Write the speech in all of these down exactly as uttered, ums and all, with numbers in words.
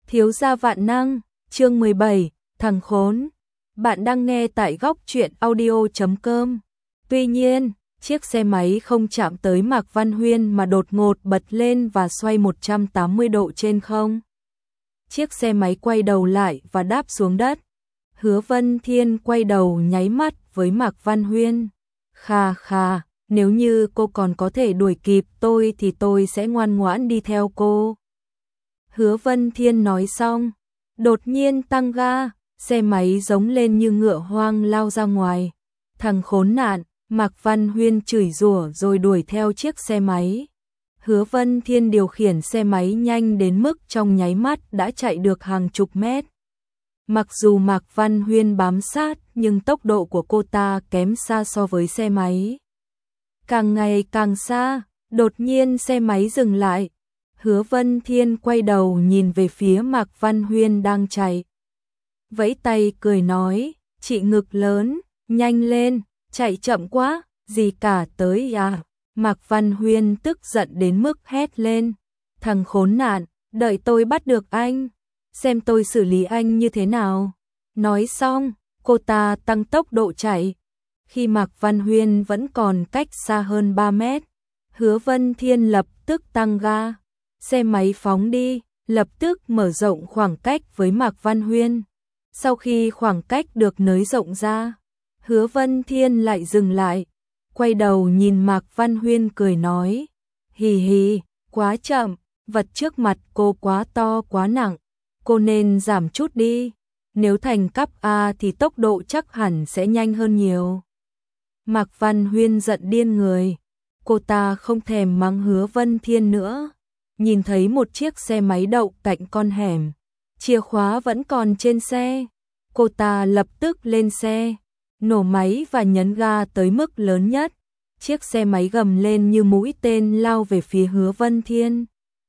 Thiếu gia vạn năng, chương mười bảy, thằng khốn. Bạn đang nghe tại góc truyện audio chấm com. Tuy nhiên, chiếc xe máy không chạm tới Mạc Văn Huyên mà đột ngột bật lên và xoay một trăm tám mươi độ trên không. Chiếc xe máy quay đầu lại và đáp xuống đất. Hứa Vân Thiên quay đầu nháy mắt với Mạc Văn Huyên. Khà khà, nếu như cô còn có thể đuổi kịp tôi thì tôi sẽ ngoan ngoãn đi theo cô. Hứa Vân Thiên nói xong, đột nhiên tăng ga, xe máy giống lên như ngựa hoang lao ra ngoài. Thằng khốn nạn, Mạc Văn Huyên chửi rủa rồi đuổi theo chiếc xe máy. Hứa Vân Thiên điều khiển xe máy nhanh đến mức trong nháy mắt đã chạy được hàng chục mét. Mặc dù Mạc Văn Huyên bám sát nhưng tốc độ của cô ta kém xa so với xe máy. Càng ngày càng xa, đột nhiên xe máy dừng lại. Hứa Vân Thiên quay đầu nhìn về phía Mạc Văn Huyên đang chạy. Vẫy tay cười nói, chị ngực lớn, nhanh lên, chạy chậm quá, gì cả tới à. Mạc Văn Huyên tức giận đến mức hét lên, thằng khốn nạn, đợi tôi bắt được anh, xem tôi xử lý anh như thế nào. Nói xong, cô ta tăng tốc độ chạy. Khi Mạc Văn Huyên vẫn còn cách xa hơn ba mét, Hứa Vân Thiên lập tức tăng ga. Xe máy phóng đi, lập tức mở rộng khoảng cách với Mạc Văn Huyên. Sau khi khoảng cách được nới rộng ra, Hứa Vân Thiên lại dừng lại, quay đầu nhìn Mạc Văn Huyên cười nói, hì hì, quá chậm, vật trước mặt cô quá to quá nặng, cô nên giảm chút đi, nếu thành cấp A thì tốc độ chắc hẳn sẽ nhanh hơn nhiều. Mạc Văn Huyên giận điên người, cô ta không thèm mắng Hứa Vân Thiên nữa. Nhìn thấy một chiếc xe máy đậu cạnh con hẻm, chìa khóa vẫn còn trên xe, cô ta lập tức lên xe, nổ máy và nhấn ga tới mức lớn nhất. Chiếc xe máy gầm lên như mũi tên lao về phía Hứa Vân Thiên.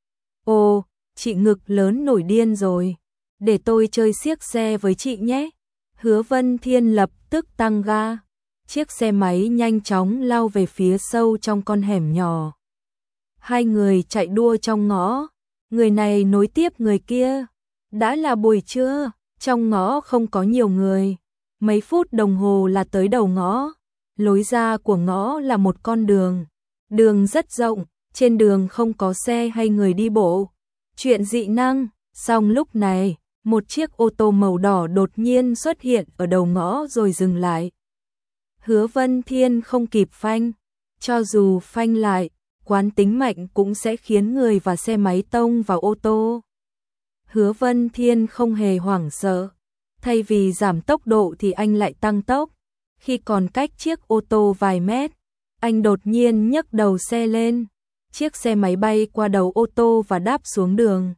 Ồ, chị ngực lớn nổi điên rồi, để tôi chơi xiếc xe với chị nhé. Hứa Vân Thiên lập tức tăng ga, chiếc xe máy nhanh chóng lao về phía sâu trong con hẻm nhỏ. Hai người chạy đua trong ngõ, người này nối tiếp người kia. Đã là buổi trưa, trong ngõ không có nhiều người. Mấy phút đồng hồ là tới đầu ngõ. Lối ra của ngõ là một con đường. Đường rất rộng, trên đường không có xe hay người đi bộ. Chuyện dị năng, song lúc này, một chiếc ô tô màu đỏ đột nhiên xuất hiện ở đầu ngõ rồi dừng lại. Hứa Vân Thiên không kịp phanh, cho dù phanh lại, quán tính mạnh cũng sẽ khiến người và xe máy tông vào ô tô. Hứa Vân Thiên không hề hoảng sợ, thay vì giảm tốc độ thì anh lại tăng tốc. Khi còn cách chiếc ô tô vài mét, anh đột nhiên nhấc đầu xe lên, chiếc xe máy bay qua đầu ô tô và đáp xuống đường.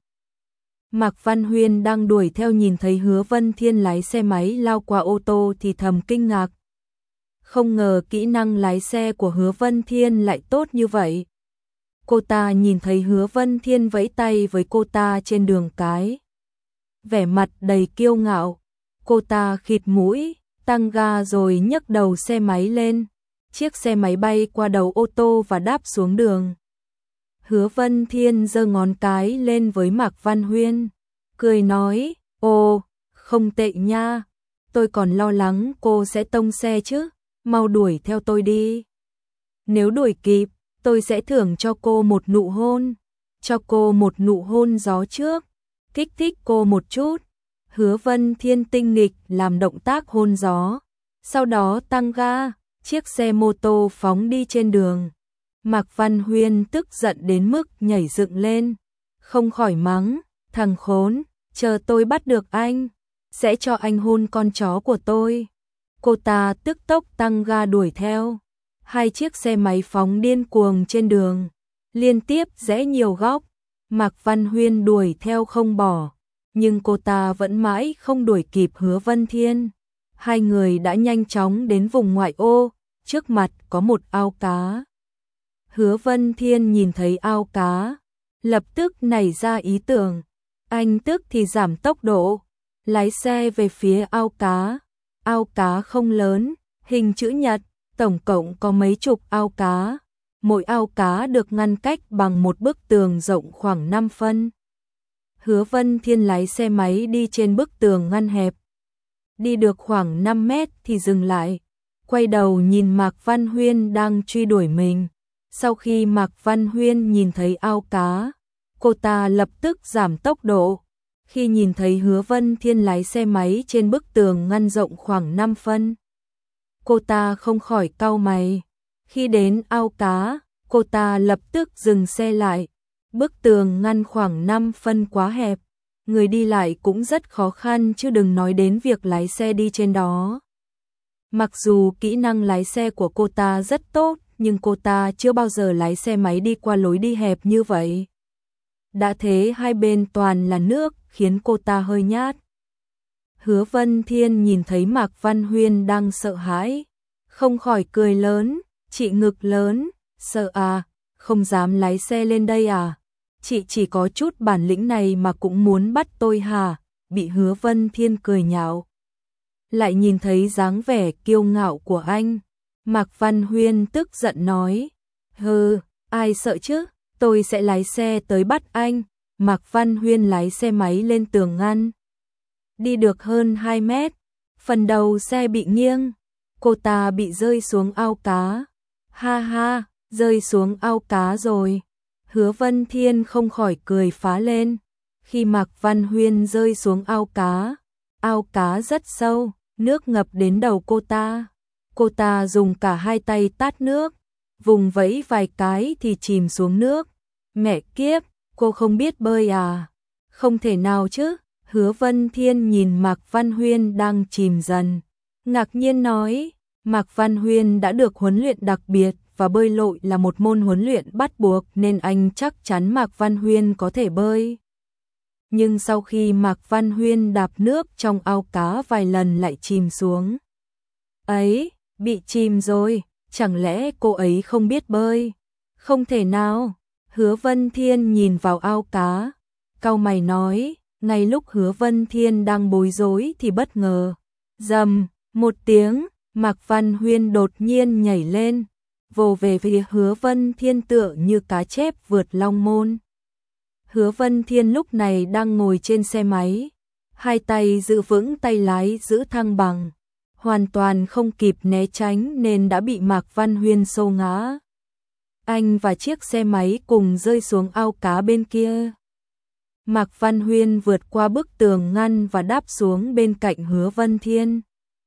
Mạc Văn Huyên đang đuổi theo nhìn thấy Hứa Vân Thiên lái xe máy lao qua ô tô thì thầm kinh ngạc. Không ngờ kỹ năng lái xe của Hứa Vân Thiên lại tốt như vậy. Cô ta nhìn thấy Hứa Vân Thiên vẫy tay với cô ta trên đường cái. Vẻ mặt đầy kiêu ngạo, cô ta khịt mũi, tăng ga rồi nhấc đầu xe máy lên. Chiếc xe máy bay qua đầu ô tô và đáp xuống đường. Hứa Vân Thiên giơ ngón cái lên với Mạc Văn Huyên, cười nói, ồ, không tệ nha, tôi còn lo lắng cô sẽ tông xe chứ, mau đuổi theo tôi đi. Nếu đuổi kịp, tôi sẽ thưởng cho cô một nụ hôn, cho cô một nụ hôn gió trước, kích thích cô một chút. Hứa Vân Thiên tinh nghịch làm động tác hôn gió, sau đó tăng ga, chiếc xe mô tô phóng đi trên đường. Mạc Văn Huyên tức giận đến mức nhảy dựng lên, không khỏi mắng, thằng khốn, chờ tôi bắt được anh, sẽ cho anh hôn con chó của tôi. Cô ta tức tốc tăng ga đuổi theo. Hai chiếc xe máy phóng điên cuồng trên đường, liên tiếp rẽ nhiều góc. Mạc Văn Huyên đuổi theo không bỏ, nhưng cô ta vẫn mãi không đuổi kịp Hứa Vân Thiên. Hai người đã nhanh chóng đến vùng ngoại ô, trước mặt có một ao cá. Hứa Vân Thiên nhìn thấy ao cá, lập tức nảy ra ý tưởng, anh tức thì giảm tốc độ, lái xe về phía ao cá. Ao cá không lớn, hình chữ nhật, tổng cộng có mấy chục ao cá. Mỗi ao cá được ngăn cách bằng một bức tường rộng khoảng năm phân. Hứa Vân Thiên lái xe máy đi trên bức tường ngăn hẹp. Đi được khoảng năm mét thì dừng lại, quay đầu nhìn Mạc Văn Huyên đang truy đuổi mình. Sau khi Mạc Văn Huyên nhìn thấy ao cá, cô ta lập tức giảm tốc độ. Khi nhìn thấy Hứa Vân Thiên lái xe máy trên bức tường ngăn rộng khoảng năm phân, cô ta không khỏi cau mày. Khi đến ao cá, cô ta lập tức dừng xe lại. Bức tường ngăn khoảng năm phân quá hẹp, người đi lại cũng rất khó khăn chứ đừng nói đến việc lái xe đi trên đó. Mặc dù kỹ năng lái xe của cô ta rất tốt, nhưng cô ta chưa bao giờ lái xe máy đi qua lối đi hẹp như vậy. Đã thế hai bên toàn là nước, khiến cô ta hơi nhát. Hứa Vân Thiên nhìn thấy Mạc Văn Huyên đang sợ hãi, không khỏi cười lớn, chị ngực lớn, sợ à, không dám lái xe lên đây à? Chị chỉ có chút bản lĩnh này mà cũng muốn bắt tôi hả? Bị Hứa Vân Thiên cười nhạo. Lại nhìn thấy dáng vẻ kiêu ngạo của anh, Mạc Văn Huyên tức giận nói, hừ, ai sợ chứ, tôi sẽ lái xe tới bắt anh. Mạc Văn Huyên lái xe máy lên tường ngăn. Đi được hơn hai mét, phần đầu xe bị nghiêng, cô ta bị rơi xuống ao cá. Ha ha, rơi xuống ao cá rồi. Hứa Vân Thiên không khỏi cười phá lên. Khi Mạc Văn Huyên rơi xuống ao cá, ao cá rất sâu, nước ngập đến đầu cô ta. Cô ta dùng cả hai tay tát nước, vùng vẫy vài cái thì chìm xuống nước. Mẹ kiếp, cô không biết bơi à? Không thể nào chứ. Hứa Vân Thiên nhìn Mạc Văn Huyên đang chìm dần, ngạc nhiên nói, Mạc Văn Huyên đã được huấn luyện đặc biệt và bơi lội là một môn huấn luyện bắt buộc nên anh chắc chắn Mạc Văn Huyên có thể bơi. Nhưng sau khi Mạc Văn Huyên đạp nước trong ao cá vài lần lại chìm xuống. Ấy, bị chìm rồi, chẳng lẽ cô ấy không biết bơi? Không thể nào. Hứa Vân Thiên nhìn vào ao cá, cau mày nói. Ngay lúc Hứa Vân Thiên đang bối rối thì bất ngờ, rầm, một tiếng, Mạc Văn Huyên đột nhiên nhảy lên, vồ về phía Hứa Vân Thiên tựa như cá chép vượt long môn. Hứa Vân Thiên lúc này đang ngồi trên xe máy, hai tay giữ vững tay lái giữ thăng bằng, hoàn toàn không kịp né tránh nên đã bị Mạc Văn Huyên xô ngã. Anh và chiếc xe máy cùng rơi xuống ao cá bên kia. Mạc Văn Huyên vượt qua bức tường ngăn và đáp xuống bên cạnh Hứa Vân Thiên.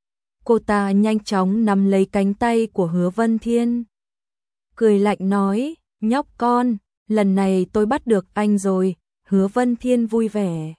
Cô ta nhanh chóng nắm lấy cánh tay của Hứa Vân Thiên, cười lạnh nói, nhóc con, lần này tôi bắt được anh rồi. Hứa Vân Thiên vui vẻ,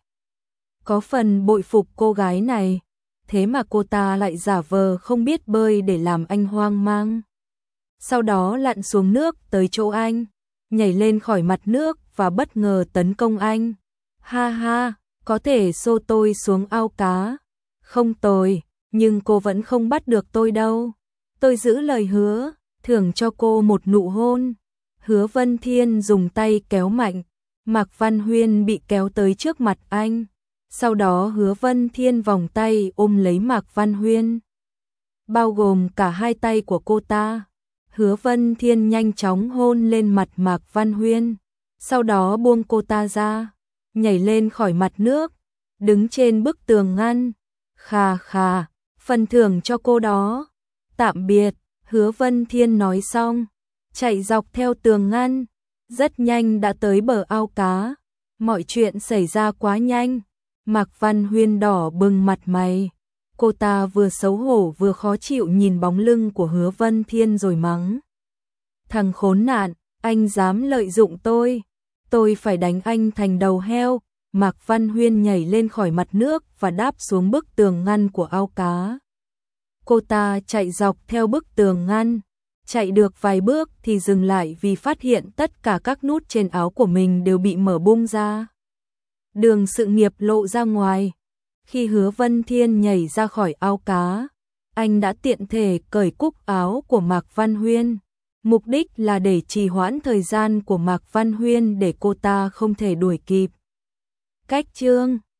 có phần bội phục cô gái này, thế mà cô ta lại giả vờ không biết bơi để làm anh hoang mang. Sau đó lặn xuống nước tới chỗ anh, nhảy lên khỏi mặt nước và bất ngờ tấn công anh. Ha ha, có thể xô tôi xuống ao cá. Không tồi, nhưng cô vẫn không bắt được tôi đâu. Tôi giữ lời hứa, thưởng cho cô một nụ hôn. Hứa Vân Thiên dùng tay kéo mạnh, Mạc Văn Huyên bị kéo tới trước mặt anh. Sau đó Hứa Vân Thiên vòng tay ôm lấy Mạc Văn Huyên, bao gồm cả hai tay của cô ta. Hứa Vân Thiên nhanh chóng hôn lên mặt Mạc Văn Huyên, sau đó buông cô ta ra, nhảy lên khỏi mặt nước, đứng trên bức tường ngăn. Khà khà, phần thưởng cho cô đó. Tạm biệt. Hứa Vân Thiên nói xong, chạy dọc theo tường ngăn, rất nhanh đã tới bờ ao cá. Mọi chuyện xảy ra quá nhanh, Mạc Văn Huyên đỏ bừng mặt mày. Cô ta vừa xấu hổ vừa khó chịu nhìn bóng lưng của Hứa Vân Thiên rồi mắng. Thằng khốn nạn, anh dám lợi dụng tôi, tôi phải đánh anh thành đầu heo. Mạc Văn Huyên nhảy lên khỏi mặt nước và đáp xuống bức tường ngăn của ao cá. Cô ta chạy dọc theo bức tường ngăn, chạy được vài bước thì dừng lại vì phát hiện tất cả các nút trên áo của mình đều bị mở bung ra. Đường sự nghiệp lộ ra ngoài. Khi Hứa Vân Thiên nhảy ra khỏi ao cá, anh đã tiện thể cởi cúc áo của Mạc Văn Huyên. Mục đích là để trì hoãn thời gian của Mạc Văn Huyên để cô ta không thể đuổi kịp. Cách chương